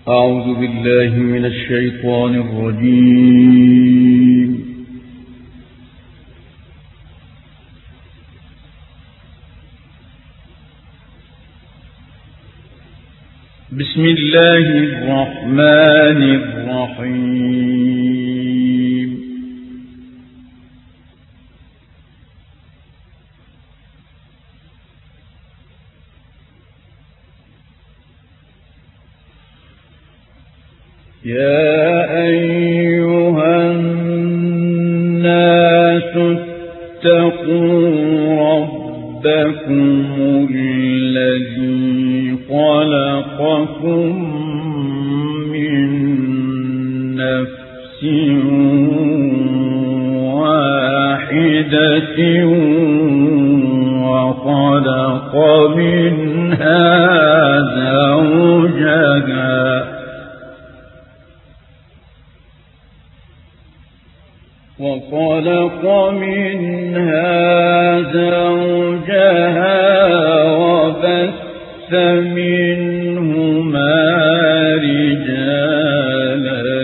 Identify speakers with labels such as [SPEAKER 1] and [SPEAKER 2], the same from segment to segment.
[SPEAKER 1] أعوذ بالله من الشيطان الرجيم. بسم الله الرحمن الرحيم. يا أيها الناس اتقوا ربكم الذي خلقكم من نفس واحدة وخلق منها زوجها وبث منهما رجالا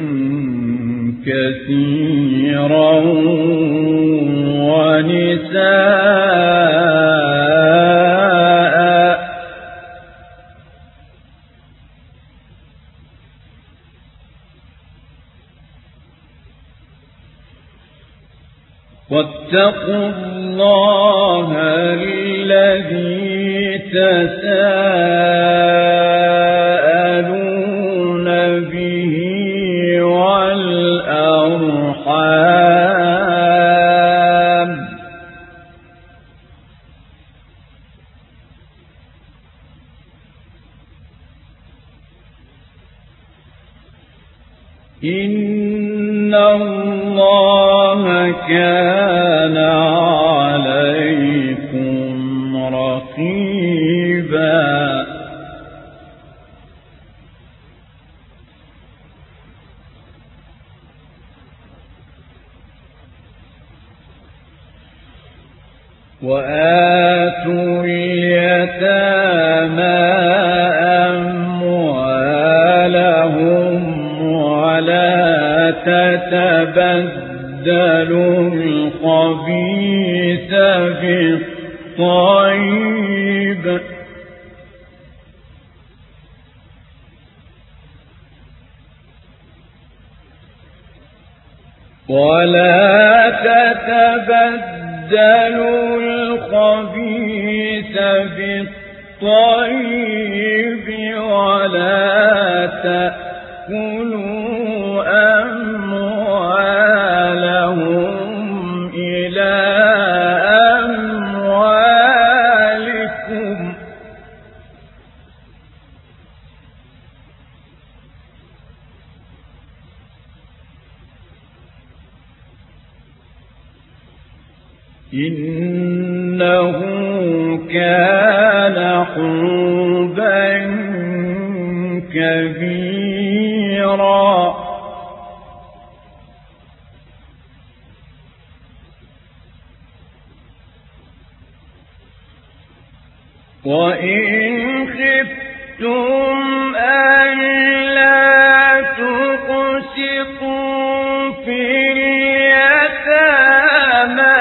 [SPEAKER 1] كثيرا ونساء واتقوا الله الذي تساءلون به والأرحام إن الله كان عليكم رقيبا. وآتوا اليتامى أموالهم ولا تتبدلوا الخبيث بالطيب ولا تأكلوا أموالهم إلى أموالكم إنه كان حوبا كبيرا. وإن خفتم ألا تقسطوا في اليتامى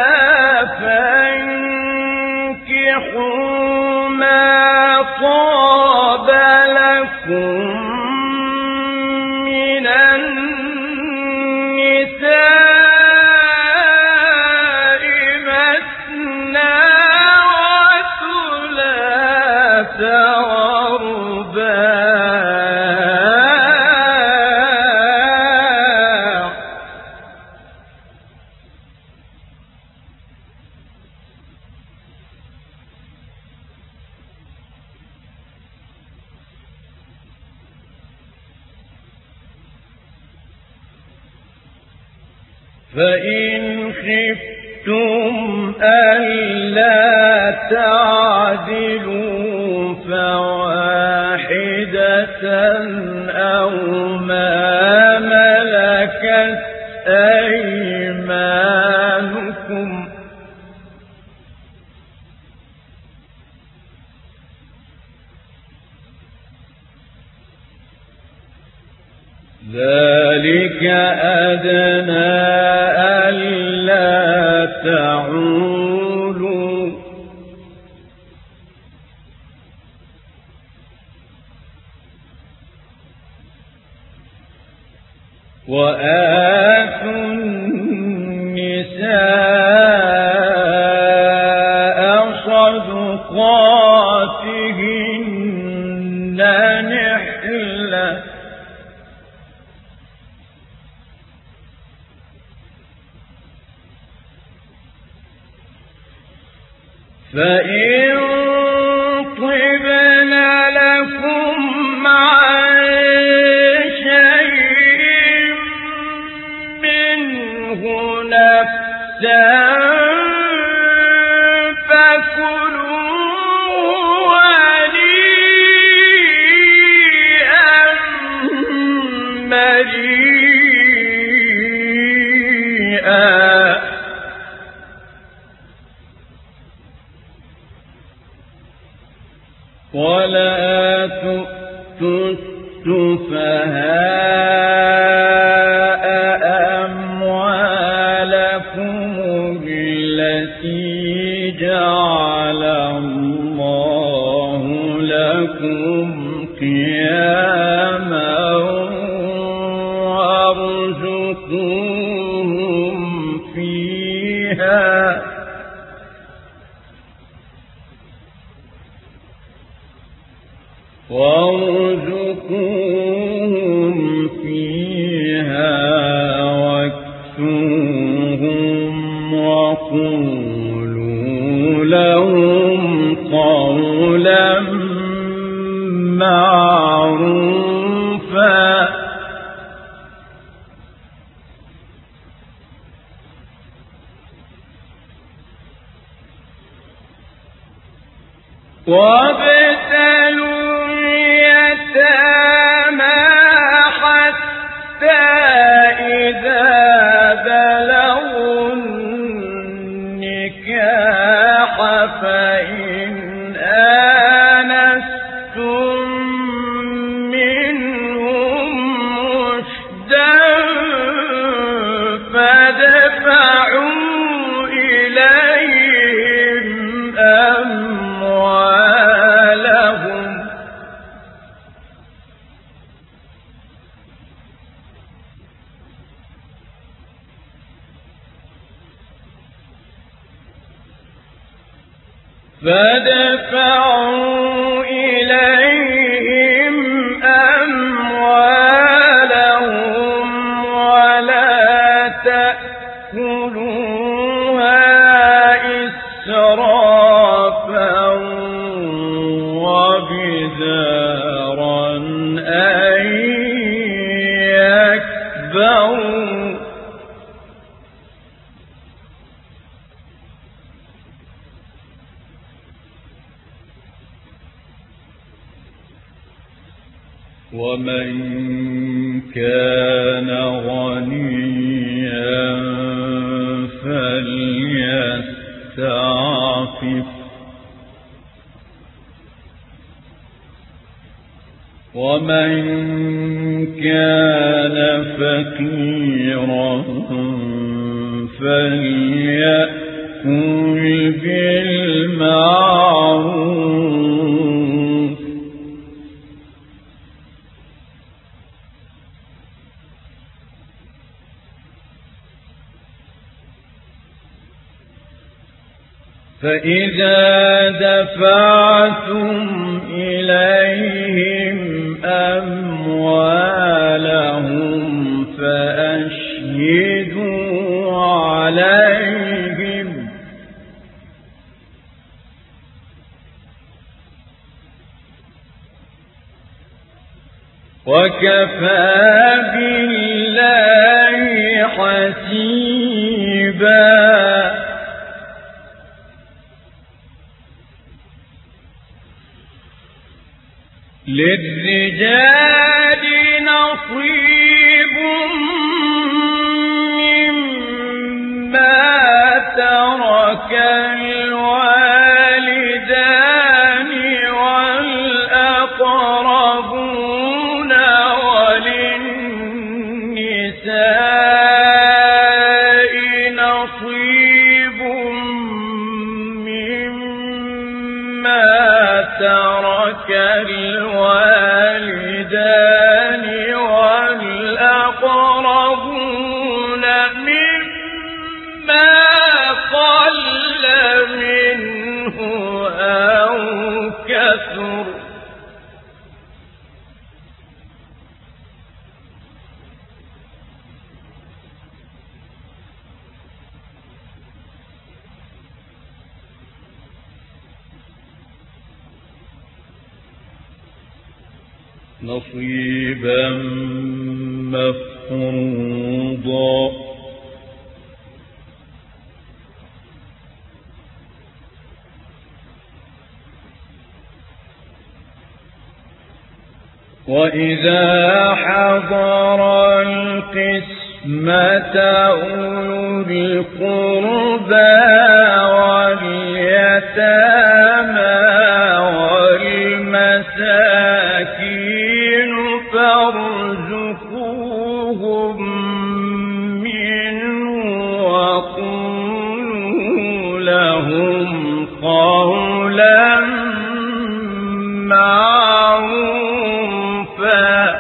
[SPEAKER 1] فانكحوا ما طاب لكم من النساء مثنى وثلاث ورباع فإن خفتم ألا تعدلوا فواحدة أو ما ملكت أيمانكم ذلك أدنى ألا تعولوا وآتوا النساء صدقاتهن نحلة فإن طبن لكم عن شيء منه نفسا فكلوه هنيئا مريئا ولا تؤتوا السفهاء أموالكم التي جعل الله لكم قياما وارزقوهم فيها واكسوهم وقولوا لهم قولا معروفا وابتلوا اليتامى حتى إذا بلغوا النكاح فإن آنستم منهم رشدا فادفعوا إليهم أموالهم ولا تأكلوها إسرافا وبدارا أن يكبروا ومن كان غنيا فليستعفف ومن كان فقيرا فليأكل بالمعروف فإذا دفعتم إليهم أموالهم فأشهدوا عليهم وكفى بالله حسيبا للرجال نصيب مما ترك الوالدان والأقربون وللنساء نصيبا مفروضا. وإذا حضر القسمة أولو القربى واليتامى والمساكين فارزقوهم منه وقولوا لهم قولا معروفا.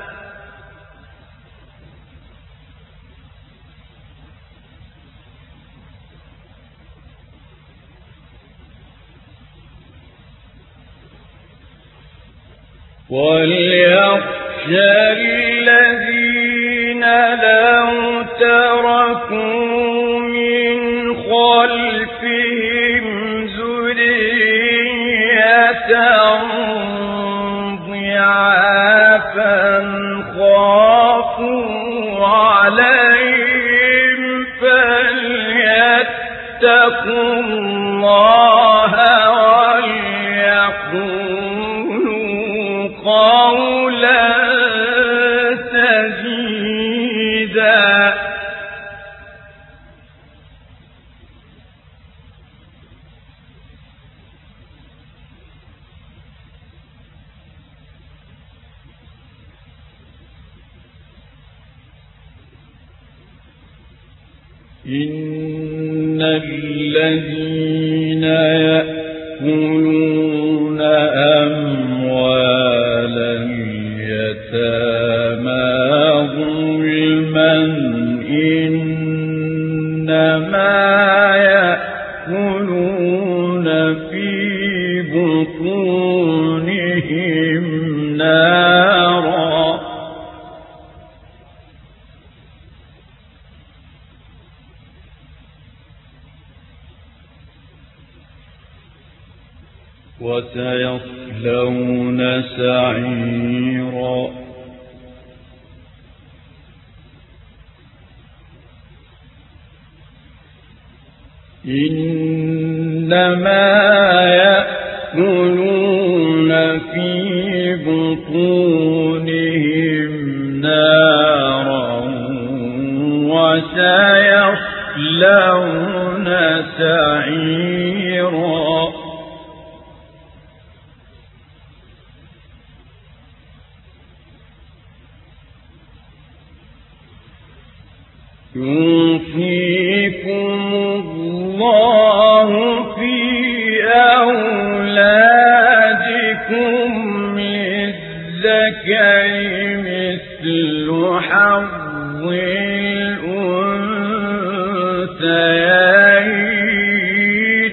[SPEAKER 1] وليخشى الذين لو تركوا من خلفهم ذرية ضعافا خافوا عليهم فليتقوا الله وليقولوا قولا سديدا. إن الذين يأكلون أموال اليتامى ظلما إنما يأكلون في بطونهم نارا. وسيصلون سعيرا. إنما يأكلون في بطونهم نارا وسيصلون سعيرا. يوصيكم الله في أولادكم للذكر مثل حظ الأنثيين.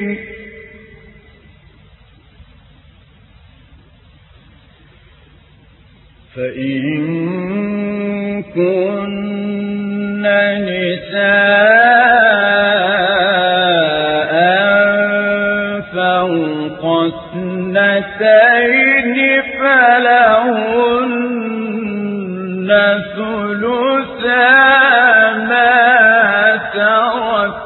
[SPEAKER 1] فإن كن نساء فوق اثنتين فلهن ثلثا ما ترك.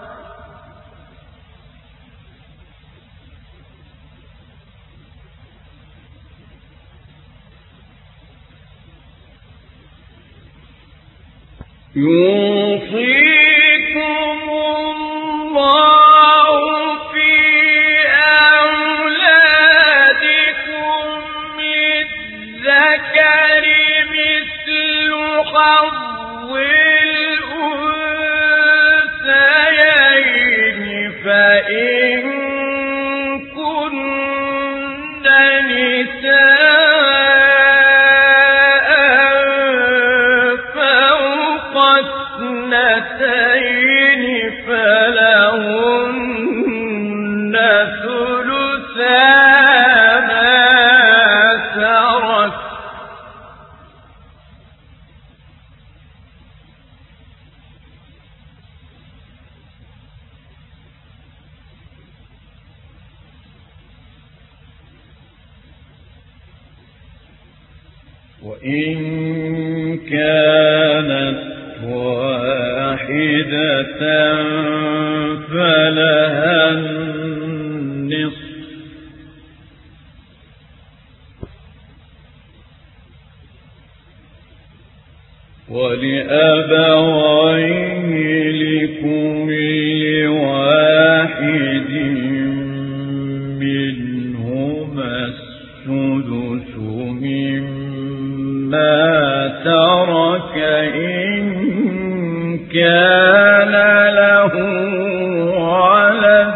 [SPEAKER 1] يوصيكم الله في أولادكم للذكر مثل حظ الأنثيين. فإن كن نساء فوق اثنتين فلهن ثلثا ما ترك.
[SPEAKER 2] وإن كانت واحدة فلها النصف ولأبويه لكل واحد منهما السدس مما ترك إن كان له ولد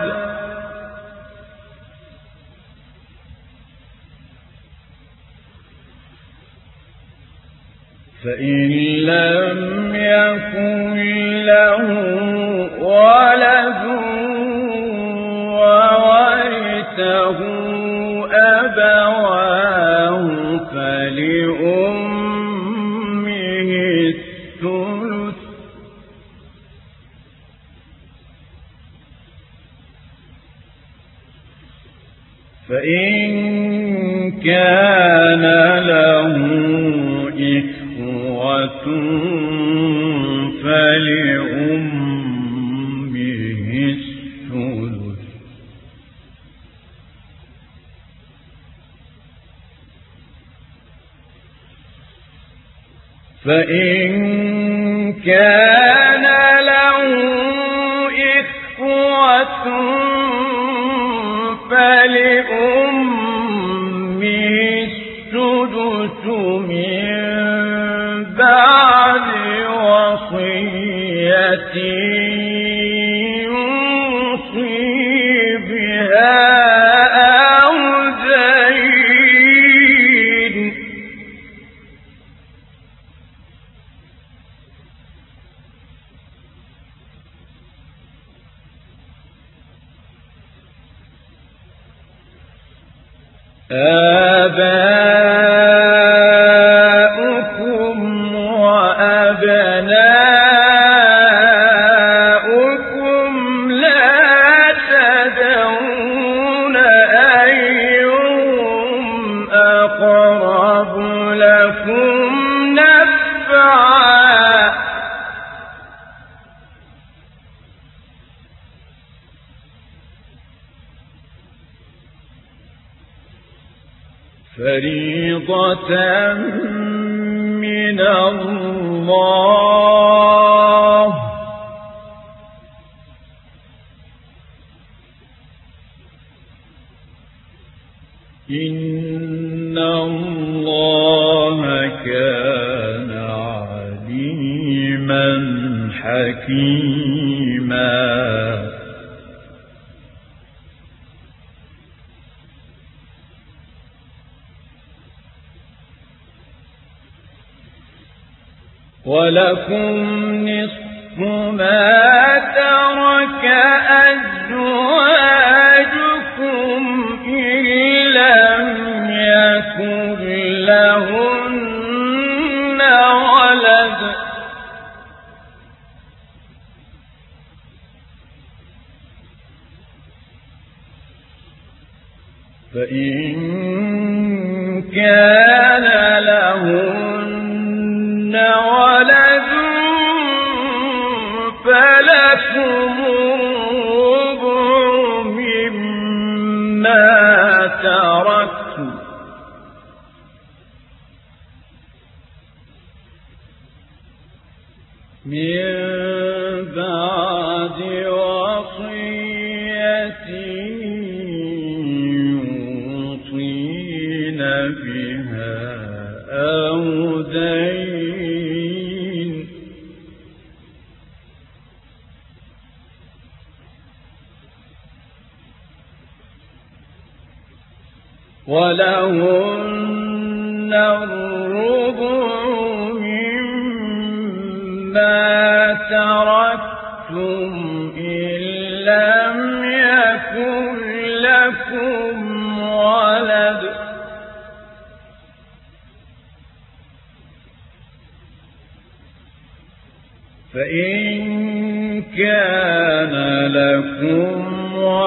[SPEAKER 2] فإن لم يكن له ولد وورثه أبواه فلأمه الثلث فإن كان له إخوة فلأمه الثلث فإن كان له إخوة فلأمه السدس من بعد وصية يوصي بها أو دين آباؤكم وأبناؤكم لا تدرون أيهم أقرب لكم نفعا فريضة من الله إن الله كان عليما حكيما ولكم نصف ما ترك أزواجكم إن لم يكن لهن ولد فإن كان لهن ولد فلكم الربع مما تركتم من بعد وصية يوصين بها أو دين ولهن الربع مما تركتم إن لم يكن لكم ولد فإن كان لكم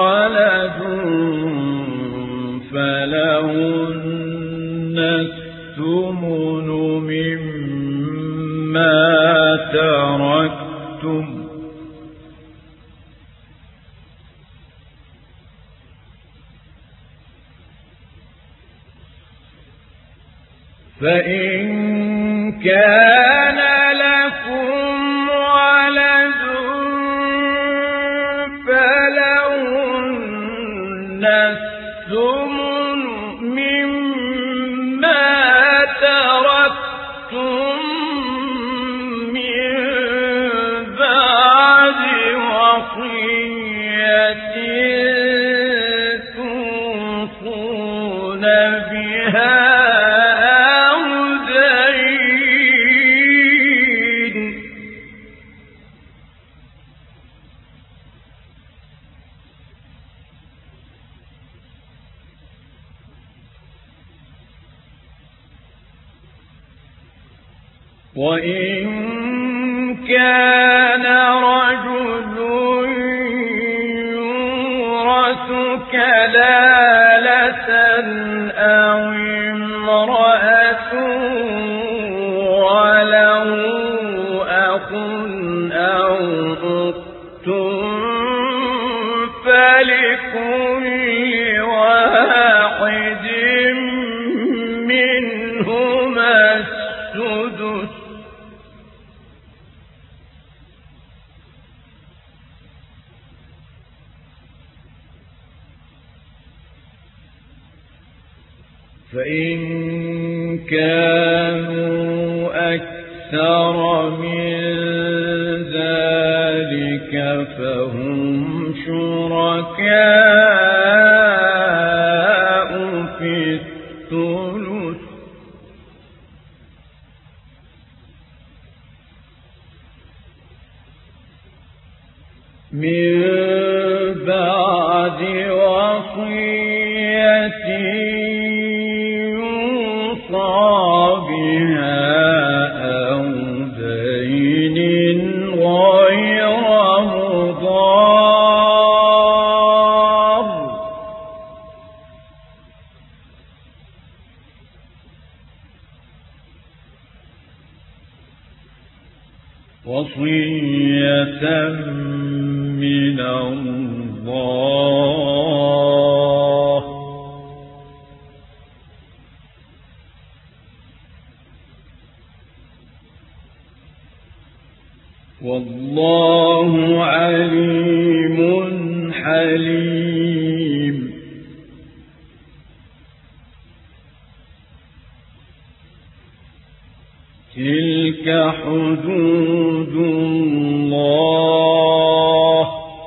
[SPEAKER 2] ولد فلهن الثمن مما تركتم فإن كان لكم ولد فلهن الثمن مما تركتم من بعد وصية توصون بها وإن كان رجل يورث كلالة أو امرأة وله أخ أو أخت فلكل واحد منهما السدس فإن كانوا أكثر من ذلك فهم شركاء في الثلث من بعد وصية بها أو دين غير مضار وصية من الله والله عليم حليم تلك حدود الله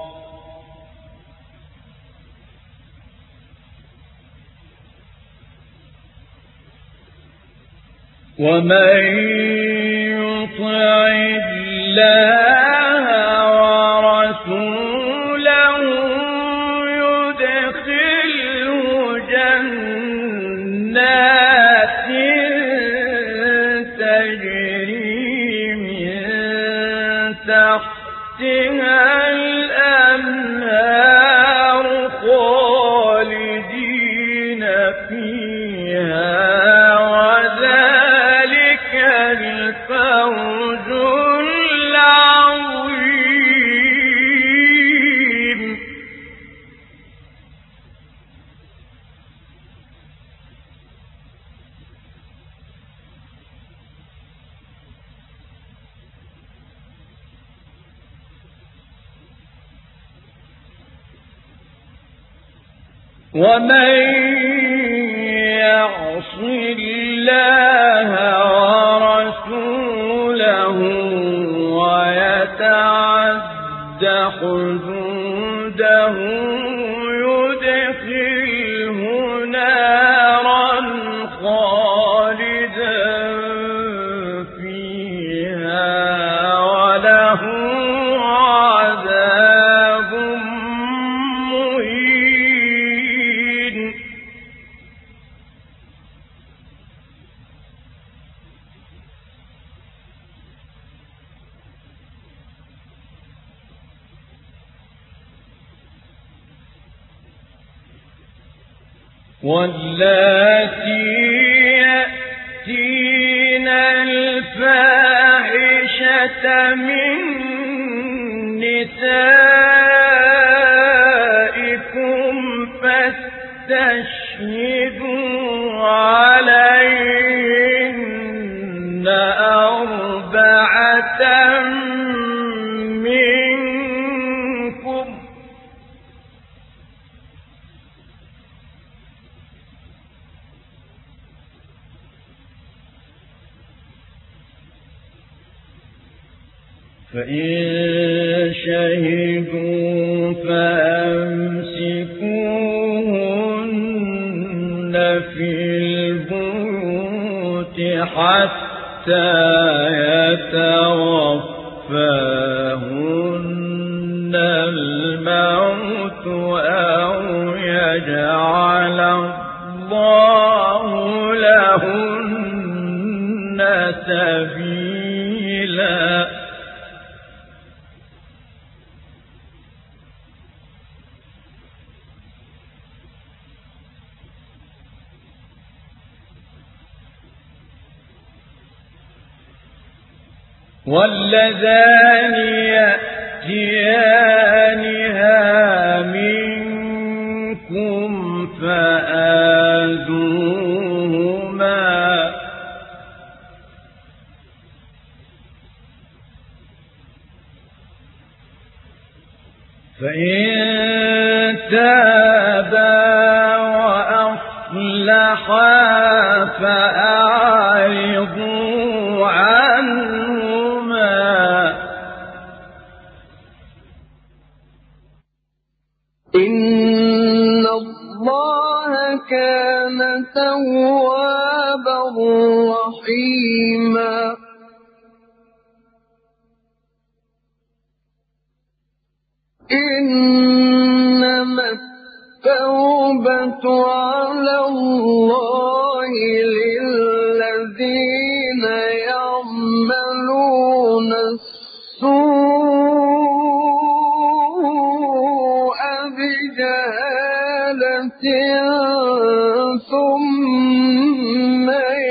[SPEAKER 2] ومن يطع الله ورسوله يدخله جنات تجري من تحتها الأنهار خالدين فيها وذلك الفوز العظيم ومن يعص الله ورسوله ويتعد حدوده يدخله نارا خالدا فيها وله عذاب مهين واللاتي
[SPEAKER 1] من نسائكم فاستشهدوا عليهن أربعة منكم فإن شهدوا فأمسكوهن في البيوت حتى يتوفاهن الموت أو يجعل الله لهن سبيلا واللذان يأتيانها منكم فآذوهما فإن تابا وأصلحا فأعرضوا عنهما
[SPEAKER 2] إن الله كان توابا رحيما إنما التوبة على الله للذين يعملون السوء بجهالة ثم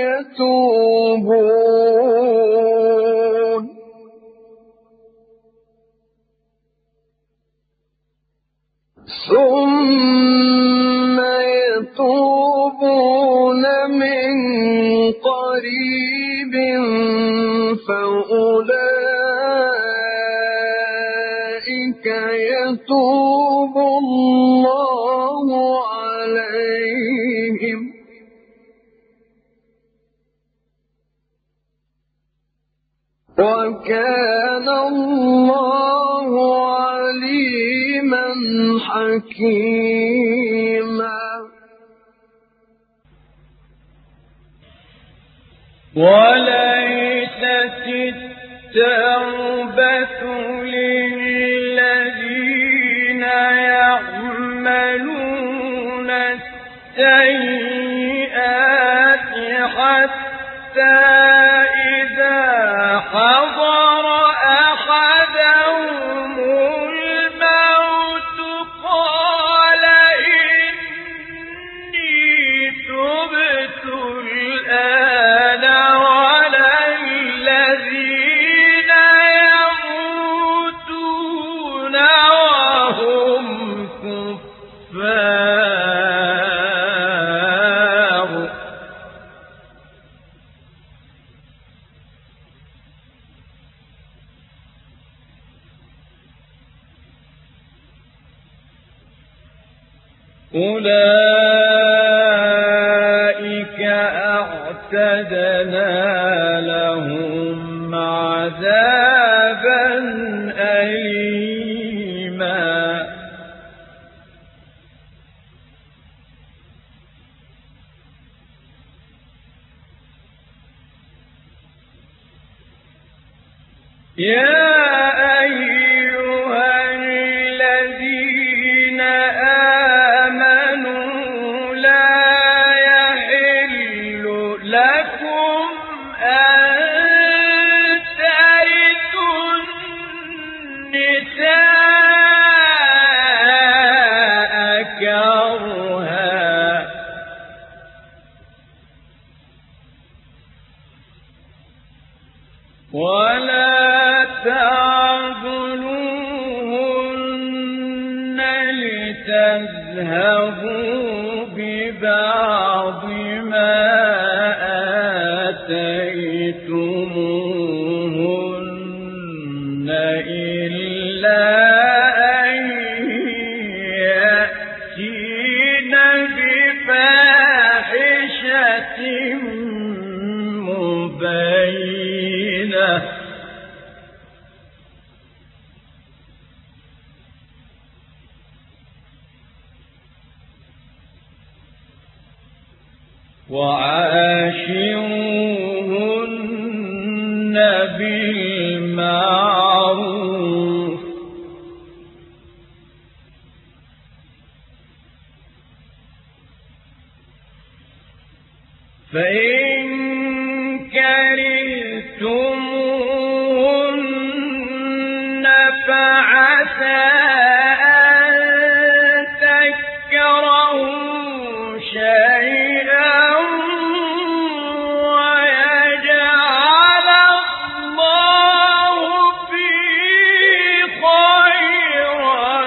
[SPEAKER 2] يتوبون من قريب فأولئك يتوب الله عليهم وكان الله عليما حكيما
[SPEAKER 1] وليست التوبة للذين يعملون السيئات حتى إذا حضر أحدهم الموت قال إني تبت الآن ولا الذين يموتون وهم كفار أولئك أعتدنا لهم عذابا أليما يا أيها الذين آمنوا لا يحل لكم أن ترثوا النساء كرها ولا تعضلوهن لتذهبوا ببعض ما آتيتموهن إلا أن يأتين بفاحشة مبينة وعاشروهن بالمعروف فإن كرهتموهن فعسى أن تكرهوا شيئا ويجعل الله فيه خيرا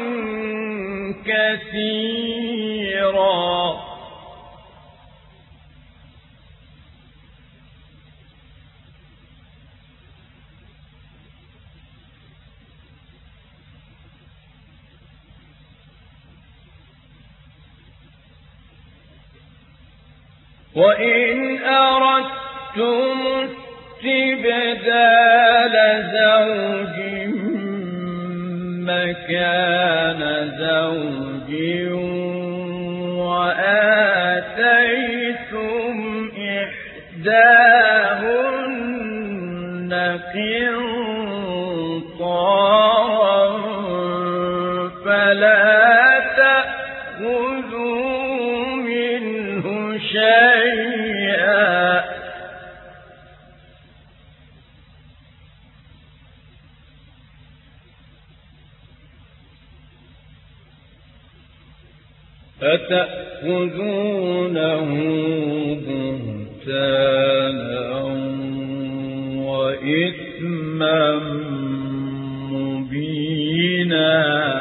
[SPEAKER 1] كثيرا وإن أردتم استبدال زوج مكان زوج وآتيتم إحداهن قنطارا فلا تأخذوا منه شيئا فتأخذونه بهتانا وإثما مبينا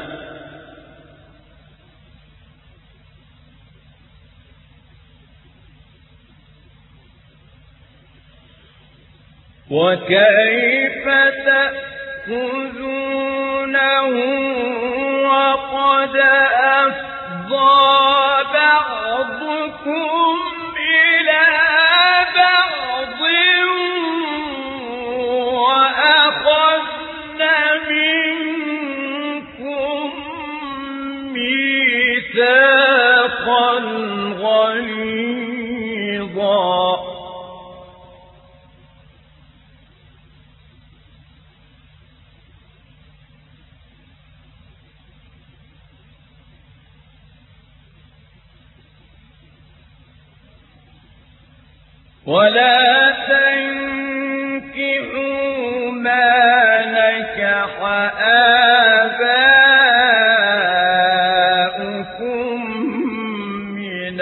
[SPEAKER 1] وكيف تأخذونه وقد أفضى بعضكم إلى بعض وأخذن منكم ميثاقا غليظا ولا تنكحوا ما نكح آباؤكم من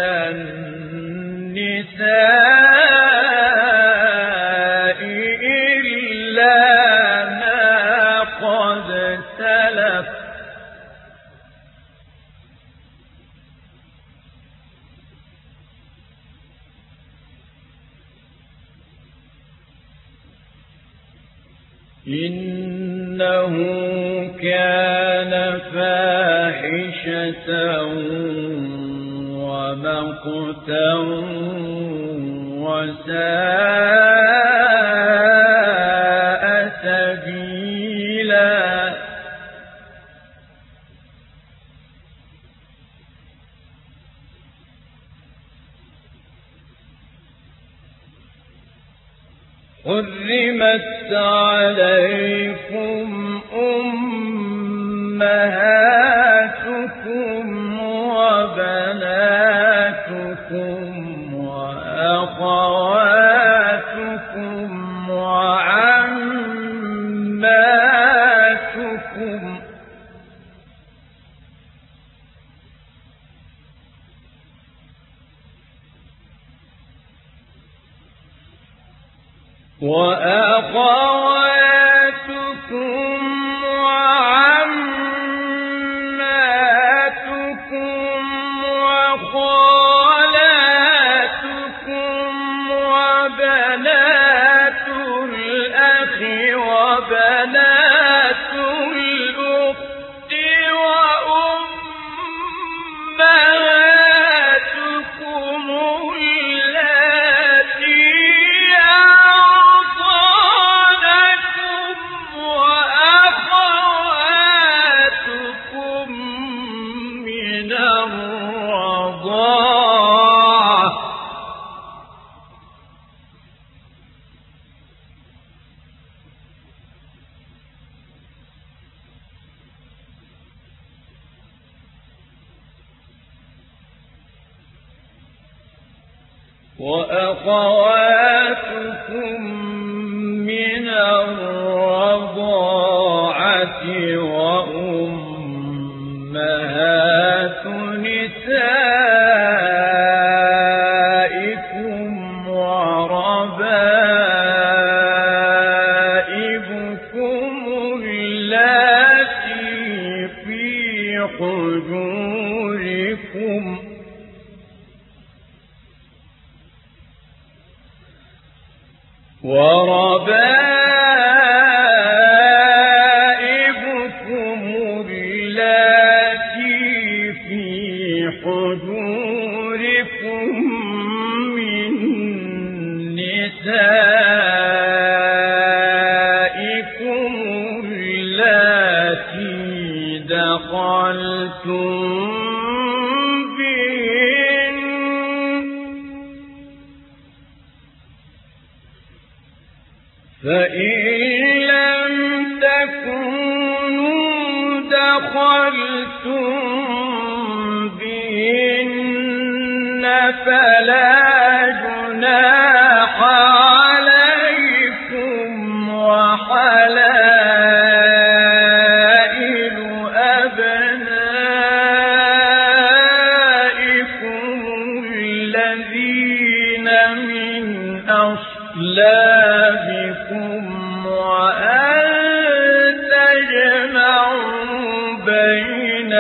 [SPEAKER 1] النساء إلا ما قد سلف إنه كان فاحشة ومقتا وساء سبيلا حرمت عليكم أمهاتكم وبناتكم وأخواتكم وعماتكم وأخواتكم وأخواتكم من الرضاعة وأمهات نسائكم وربائبكم اللاتي في حجوركم من نسائكم اللاتي دخلتم بهن فإن لم تكونوا دخلتم بهن فلا جناح عليكم وحلائل أبنائكم الذين من أصلابكم وأن تجمعوا بين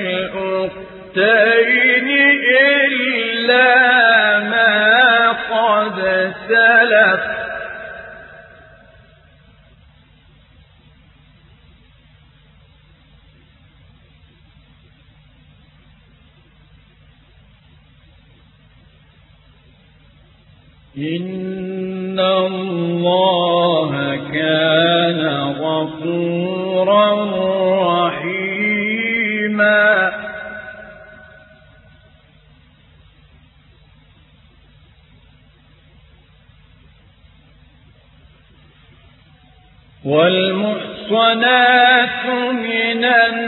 [SPEAKER 1] الأختين إلا ما قد سلف إن الله كان غفورا رحيما والمحصنات من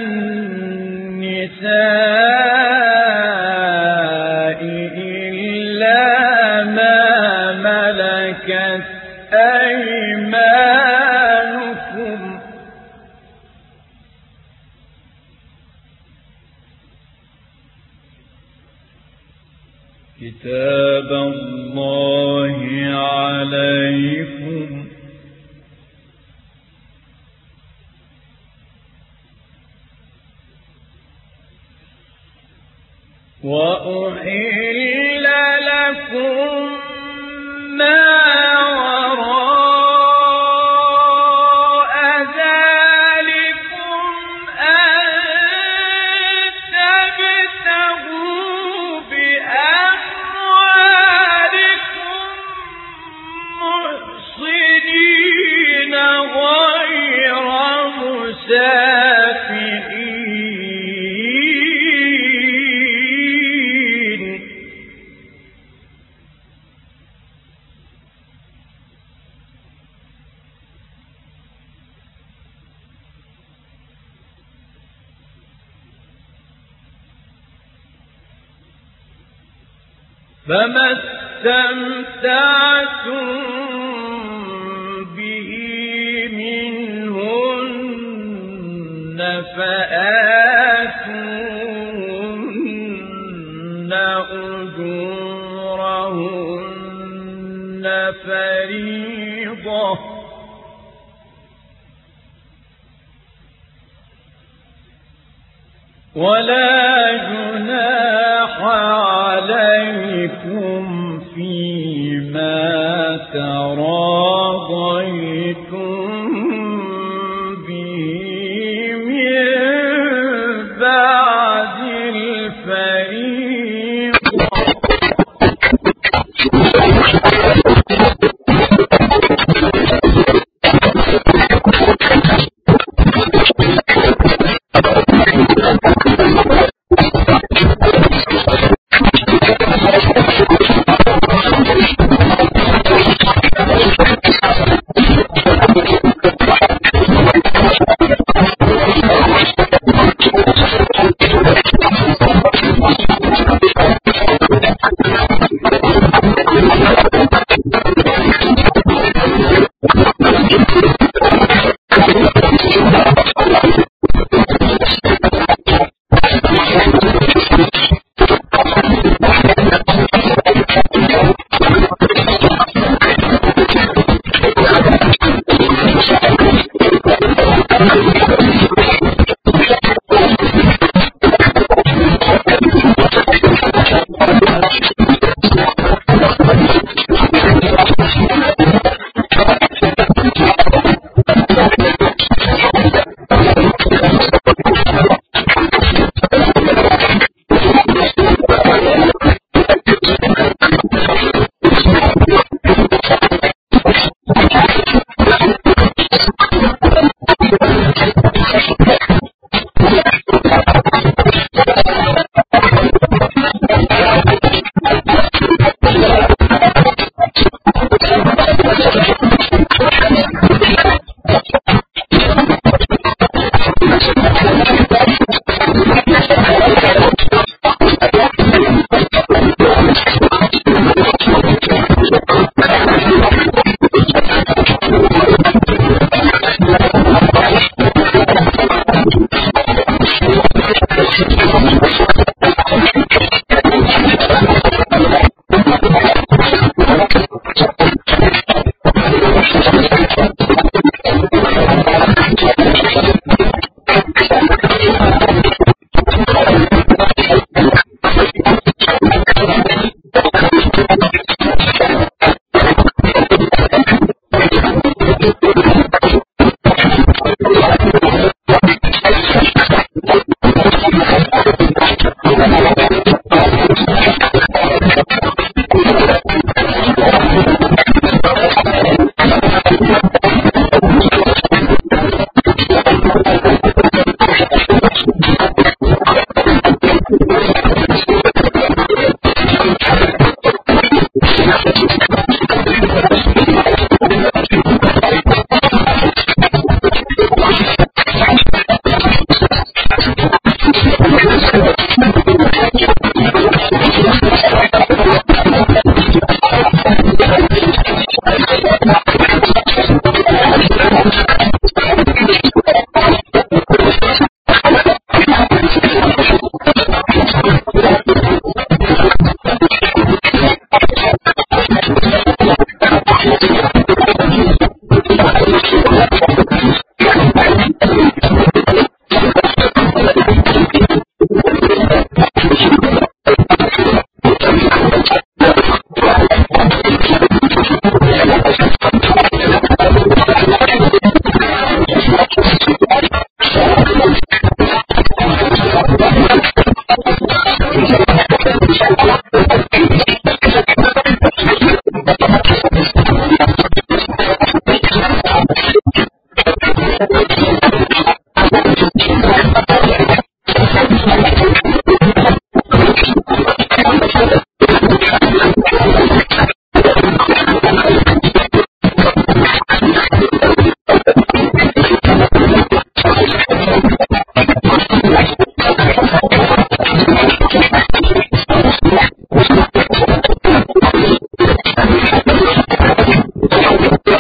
[SPEAKER 1] النساء إلا ما ملكت أيمانكم كتاب الله عليكم وأحل لكم ما وراء ذلكم أن تبتغوا بأموالكم محصنين غير مسافحين فما استمتعتم به منهن فآتوهن أجورهن فريضة ولا جناح عليكم فيما تراضيتم به من بعد الفريضة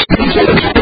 [SPEAKER 3] شيء